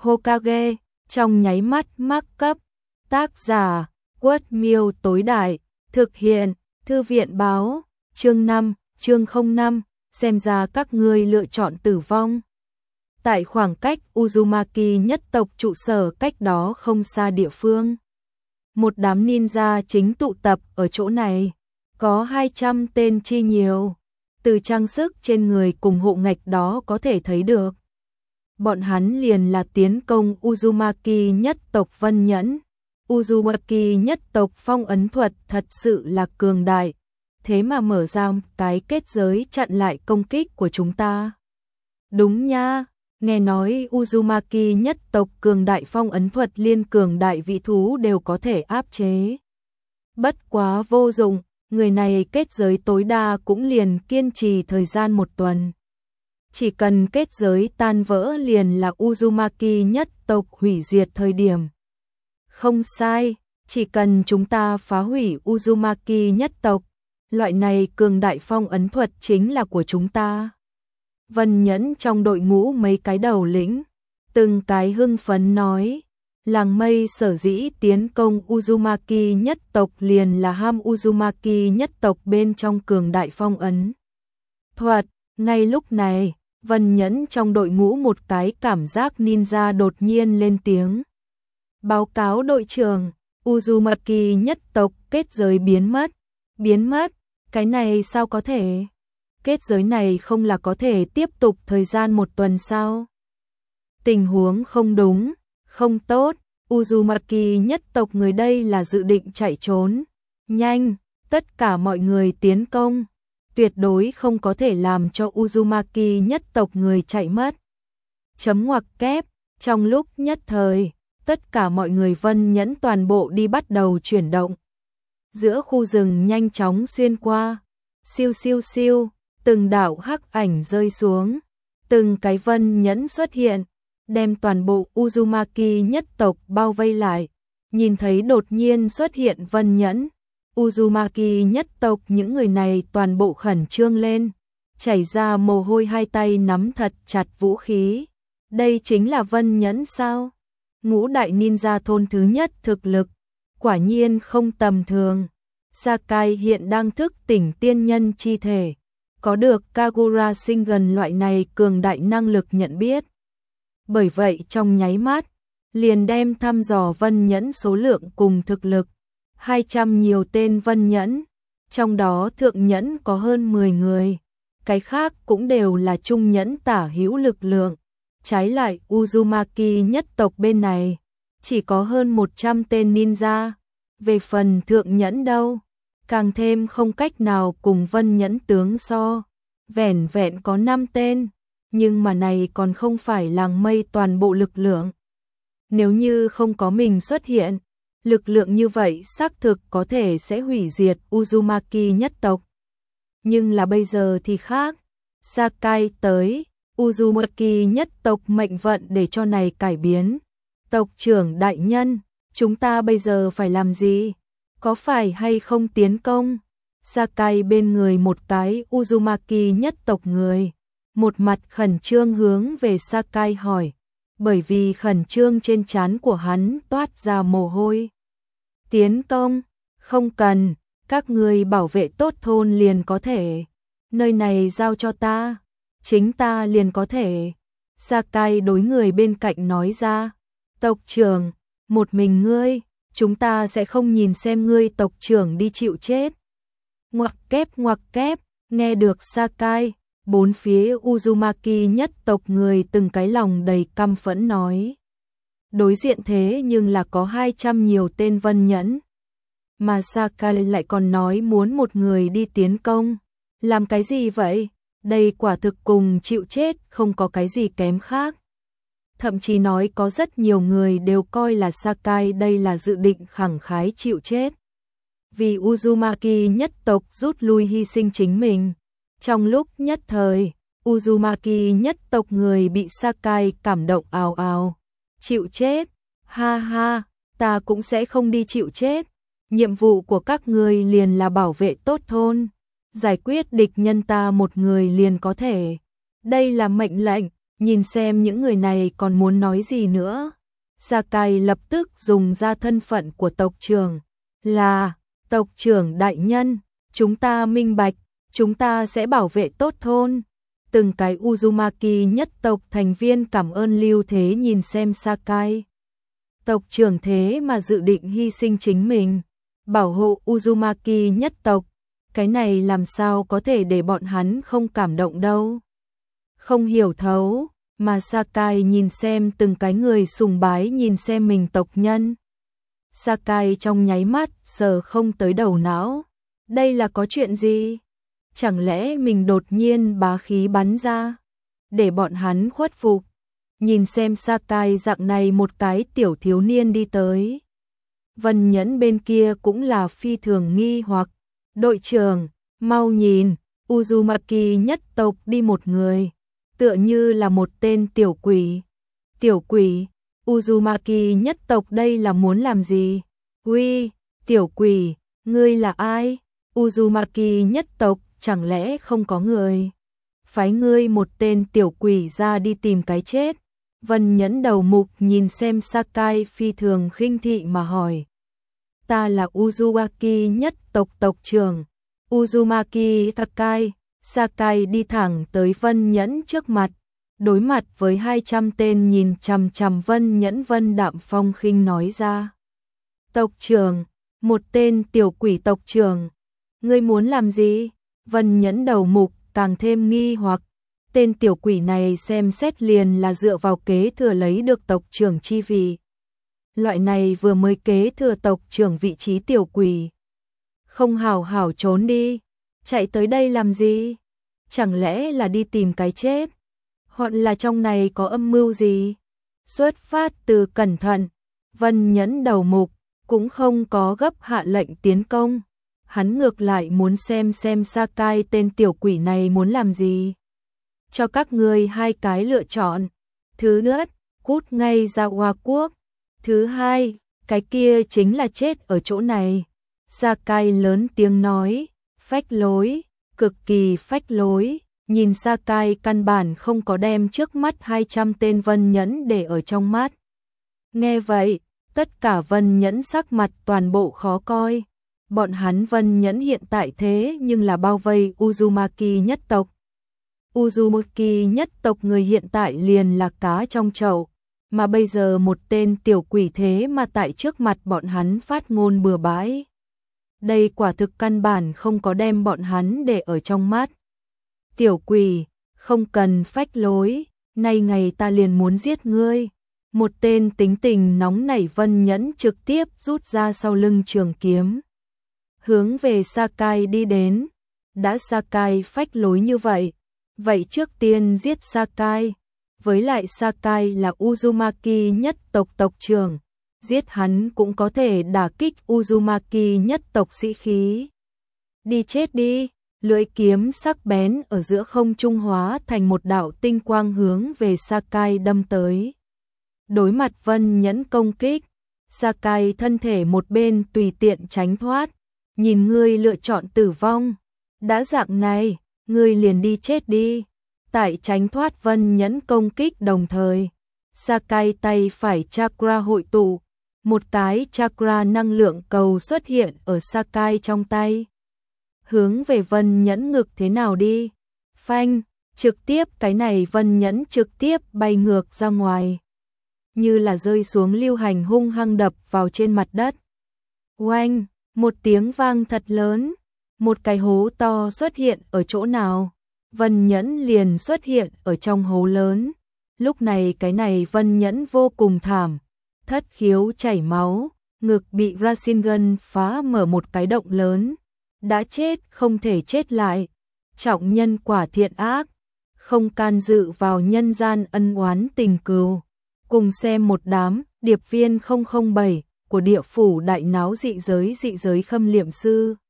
Hokage, trong nháy mắt mắc cấp. Tác giả, Quất Miêu tối đại, thực hiện, Thư viện báo, chương 5, chương 05, xem ra các ngươi lựa chọn tử vong. Tại khoảng cách Uzumaki nhất tộc trụ sở cách đó không xa địa phương. Một đám ninja chính tụ tập ở chỗ này, có 200 tên chi nhiều. Từ trang sức trên người cùng hộ ngạch đó có thể thấy được. Bọn hắn liền là tiến công Uzumaki nhất tộc Vân Nhẫn. Uzumaki nhất tộc phong ấn thuật thật sự là cường đại, thế mà mở ra cái kết giới chặn lại công kích của chúng ta. Đúng nha, nghe nói Uzumaki nhất tộc cường đại phong ấn thuật liên cường đại vị thú đều có thể áp chế. Bất quá vô dụng, người này kết giới tối đa cũng liền kiên trì thời gian 1 tuần. Chỉ cần kết giới tan vỡ liền là Uzumaki nhất tộc hủy diệt thời điểm. Không sai, chỉ cần chúng ta phá hủy Uzumaki nhất tộc, loại này cường đại phong ấn thuật chính là của chúng ta. Vân Nhẫn trong đội ngũ mấy cái đầu lĩnh, từng cái hưng phấn nói, làng mây sở dĩ tiến công Uzumaki nhất tộc liền là ham Uzumaki nhất tộc bên trong cường đại phong ấn thuật. Ngay lúc này, Vân Nhẫn trong đội ngũ một cái cảm giác ninja đột nhiên lên tiếng. Báo cáo đội trưởng, Uzumaki nhất tộc kết giới biến mất. Biến mất? Cái này sao có thể? Kết giới này không là có thể tiếp tục thời gian 1 tuần sao? Tình huống không đúng, không tốt. Uzumaki nhất tộc người đây là dự định chạy trốn. Nhanh, tất cả mọi người tiến công. Tuyệt đối không có thể làm cho Uzumaki nhất tộc người chạy mất. Chấm ngoặc kép, trong lúc nhất thời, tất cả mọi người Vân Nhẫn toàn bộ đi bắt đầu chuyển động. Giữa khu rừng nhanh chóng xuyên qua, siêu siêu siêu, từng đạo hắc ảnh rơi xuống, từng cái Vân Nhẫn xuất hiện, đem toàn bộ Uzumaki nhất tộc bao vây lại. Nhìn thấy đột nhiên xuất hiện Vân Nhẫn, Uzumaki nhất tộc những người này toàn bộ khẩn trương lên, chảy ra mồ hôi, hai tay nắm thật chặt vũ khí. Đây chính là Vân Nhẫn sao? Ngũ đại ninja thôn thứ nhất thực lực, quả nhiên không tầm thường. Sakai hiện đang thức tỉnh tiên nhân chi thể, có được Kagura Shingen loại này cường đại năng lực nhận biết. Bởi vậy trong nháy mắt, liền đem thăm dò Vân Nhẫn số lượng cùng thực lực. 200 nhiều tên Vân Nhẫn, trong đó thượng nhẫn có hơn 10 người, cái khác cũng đều là trung nhẫn tả hữu lực lượng. Trái lại Uzumaki nhất tộc bên này, chỉ có hơn 100 tên ninja. Về phần thượng nhẫn đâu, càng thêm không cách nào cùng Vân Nhẫn tướng so, vẻn vẹn có 5 tên, nhưng mà này còn không phải làng mây toàn bộ lực lượng. Nếu như không có mình xuất hiện, lực lượng như vậy xác thực có thể sẽ hủy diệt Uzumaki nhất tộc. Nhưng là bây giờ thì khác, Sakai tới, Uzumaki nhất tộc mệnh vận để cho này cải biến. Tộc trưởng đại nhân, chúng ta bây giờ phải làm gì? Có phải hay không tiến công? Sakai bên người một cái Uzumaki nhất tộc người, một mặt khẩn trương hướng về Sakai hỏi, bởi vì khẩn trương trên trán của hắn toát ra mồ hôi. Tiến công? Không cần, các ngươi bảo vệ tốt thôn liền có thể. Nơi này giao cho ta, chính ta liền có thể. Sakai đối người bên cạnh nói ra, tộc trưởng, một mình ngươi, chúng ta sẽ không nhìn xem ngươi tộc trưởng đi chịu chết. Ngoặc kép, nghe được Sakai, bốn phía Uzumaki nhất tộc người từng cái lòng đầy căm phẫn nói. Đối diện thế nhưng là có 200 nhiều tên Vân Nhẫn. Mà Sakai lại còn nói muốn một người đi tiến công. Làm cái gì vậy? Đây quả thực cùng chịu chết không có cái gì kém khác. Thậm chí nói có rất nhiều người đều coi là Sakai đây là dự định khẳng khái chịu chết. Vì Uzumaki nhất tộc rút lui hy sinh chính mình. Trong lúc nhất thời, Uzumaki nhất tộc người bị Sakai cảm động ào ào. Chịu chết? Ha ha, ta cũng sẽ không đi chịu chết. Nhiệm vụ của các ngươi liền là bảo vệ tốt thôn. Giải quyết địch nhân ta một người liền có thể. Đây là mệnh lệnh, nhìn xem những người này còn muốn nói gì nữa. Sakai lập tức dùng ra thân phận của tộc trưởng, là tộc trưởng đại nhân, chúng ta minh bạch, chúng ta sẽ bảo vệ tốt thôn. Từng cái Uzumaki nhất tộc thành viên cảm ơn Lưu Thế nhìn xem Sakai. Tộc trưởng thế mà dự định hy sinh chính mình, bảo hộ Uzumaki nhất tộc, cái này làm sao có thể để bọn hắn không cảm động đâu. Không hiểu thấu, mà Sakai nhìn xem từng cái người sùng bái nhìn xem mình tộc nhân. Sakai trong nháy mắt sờ không tới đầu não. Đây là có chuyện gì? Chẳng lẽ mình đột nhiên bá khí bắn ra, để bọn hắn khuất phục? Nhìn xem Sakai dạng này một cái tiểu thiếu niên đi tới. Vân Nhẫn bên kia cũng là phi thường nghi hoặc. Đội trưởng, mau nhìn, Uzumaki nhất tộc đi một người, tựa như là một tên tiểu quỷ. Tiểu quỷ, Uzumaki nhất tộc đây là muốn làm gì? Uy, tiểu quỷ, ngươi là ai? Uzumaki nhất tộc chẳng lẽ không có người? Phái ngươi một tên tiểu quỷ ra đi tìm cái chết. Vân Nhẫn đầu mục nhìn xem Sakai phi thường khinh thị mà hỏi. Ta là Uzumaki nhất tộc tộc trưởng, Uzumaki Sakai. Sakai đi thẳng tới Vân Nhẫn trước mặt, đối mặt với 200 tên nhìn chằm chằm Vân Nhẫn, Vân Đạm Phong khinh nói ra. Tộc trưởng, một tên tiểu quỷ tộc trưởng, ngươi muốn làm gì? Vân Nhẫn đầu mục càng thêm nghi hoặc, tên tiểu quỷ này xem xét liền là dựa vào kế thừa lấy được tộc trưởng chi vị. Loại này vừa mới kế thừa tộc trưởng vị trí tiểu quỷ. Không hảo hảo trốn đi, chạy tới đây làm gì? Chẳng lẽ là đi tìm cái chết? Hoặc là trong này có âm mưu gì? Xuất phát từ cẩn thận, Vân Nhẫn đầu mục cũng không có gấp hạ lệnh tiến công. Hắn ngược lại muốn xem Sakai tên tiểu quỷ này muốn làm gì. Cho các ngươi hai cái lựa chọn. Thứ nhất, cút ngay ra Hoa Quốc. Thứ hai, cái kia chính là chết ở chỗ này. Sakai lớn tiếng nói, phách lối, cực kỳ phách lối. Nhìn Sakai căn bản không có đem trước mắt 200 tên Vân Nhẫn để ở trong mắt. Nghe vậy, tất cả Vân Nhẫn sắc mặt toàn bộ khó coi. Bọn hắn Vân Nhẫn hiện tại thế nhưng là bao vây Uzumaki nhất tộc. Uzumaki nhất tộc người hiện tại liền là cá trong chậu, mà bây giờ một tên tiểu quỷ thế mà tại trước mặt bọn hắn phát ngôn bừa bãi. Đây quả thực căn bản không có đem bọn hắn để ở trong mắt. Tiểu quỷ, không cần phách lối, nay ngày ta liền muốn giết ngươi. Một tên tính tình nóng nảy Vân Nhẫn trực tiếp rút ra sau lưng trường kiếm, hướng về Sakai đi đến. Đã Sakai phách lối như vậy, vậy trước tiên giết Sakai. Với lại Sakai là Uzumaki nhất tộc tộc trưởng, giết hắn cũng có thể đả kích Uzumaki nhất tộc sĩ khí. Đi chết đi, lưỡi kiếm sắc bén ở giữa không trung hóa thành một đạo tinh quang hướng về Sakai đâm tới. Đối mặt Vân Nhẫn công kích, Sakai thân thể một bên tùy tiện tránh thoát. Nhìn ngươi lựa chọn tử vong, đã dạng này, ngươi liền đi chết đi. Tại tránh thoát Vân Nhẫn công kích đồng thời, Sakai tay phải chakra hội tụ, một cái chakra năng lượng cầu xuất hiện ở Sakai trong tay. Hướng về Vân Nhẫn ngực thế nào đi? Phanh, trực tiếp cái này Vân Nhẫn trực tiếp bay ngược ra ngoài. Như là rơi xuống lưu hành hung hăng đập vào trên mặt đất. Oanh, một tiếng vang thật lớn, một cái hố to xuất hiện ở chỗ nào? Vân Nhẫn liền xuất hiện ở trong hố lớn. Lúc này cái này Vân Nhẫn vô cùng thảm, thất khiếu chảy máu, ngực bị Rasengan phá mở một cái động lớn. Đã chết không thể chết lại, trọng nhân quả thiện ác, không can dự vào nhân gian ân oán tình cừu. Cùng xem một đám điệp viên 007 của địa phủ đại náo dị giới khâm liệm sư.